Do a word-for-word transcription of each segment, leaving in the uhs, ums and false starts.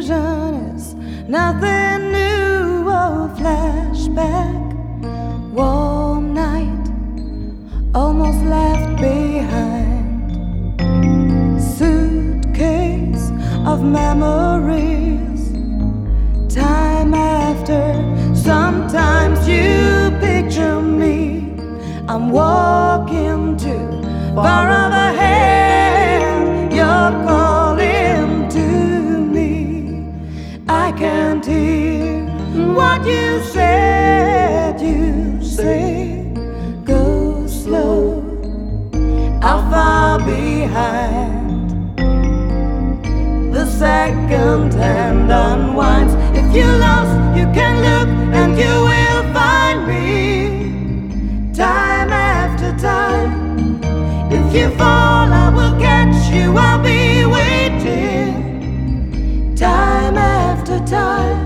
illusion is nothing new. Oh, flashback, warm night, almost left behind. Suitcase of memories, time after. Sometimes you picture me, I'm walking too far ahead. You're calling to me, I can't hear what you said. You say, go slow, how far behind? The second hand unwinds. If you're lost, you can look and you will find me, time after time. If you fall, I will catch you, I'll be waiting, time after time.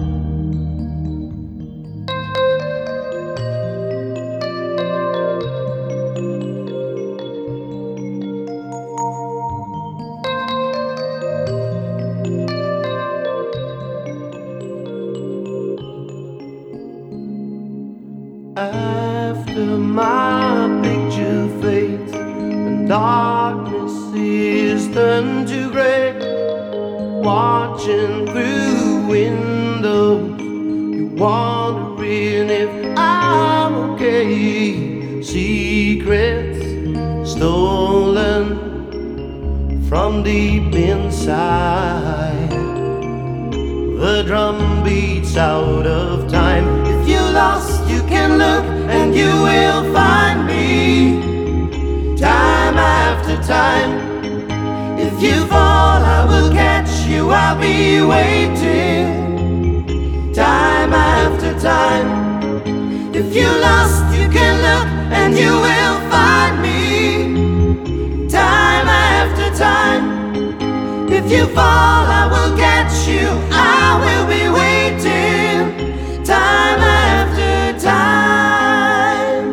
After my picture fades and darkness is turned to gray, watching through windows, you're wondering if I'm okay. Secrets stolen from deep inside, the drum beats out of time. If you're lost, you can look and you will find me, time after time. If you fall, I will catch you, I'll be waiting, time after time. If you're lost, you can look and you will find me, time after time. If you fall, I will catch you, I will be waiting, time after time.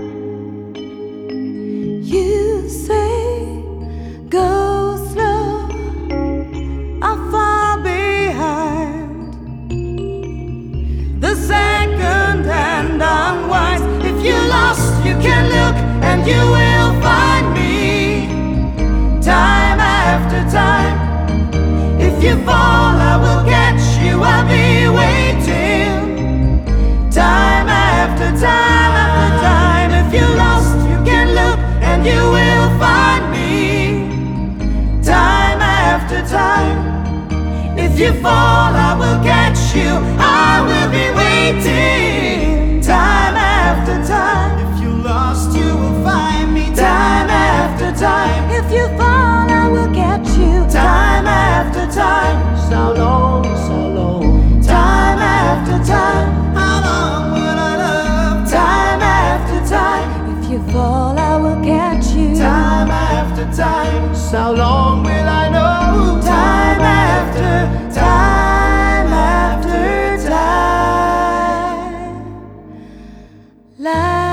You say, go slow, how far behind? The second hand unwinds. If you're lost, you can look and you will find me, time after time. If you fall, I will catch you, I'll be waiting, time after time after time. If you're lost, you can look and you will find me, time after time. If you fall, I will catch you, I will be waiting, time after time. If you're lost, you will find me, Time after time. If you fall, I will catch you, time after time. so long, so long. Time after time. How long will I love? Time after time. If you fall, I will catch you, Time after time. So long will I know? time after time after time. Life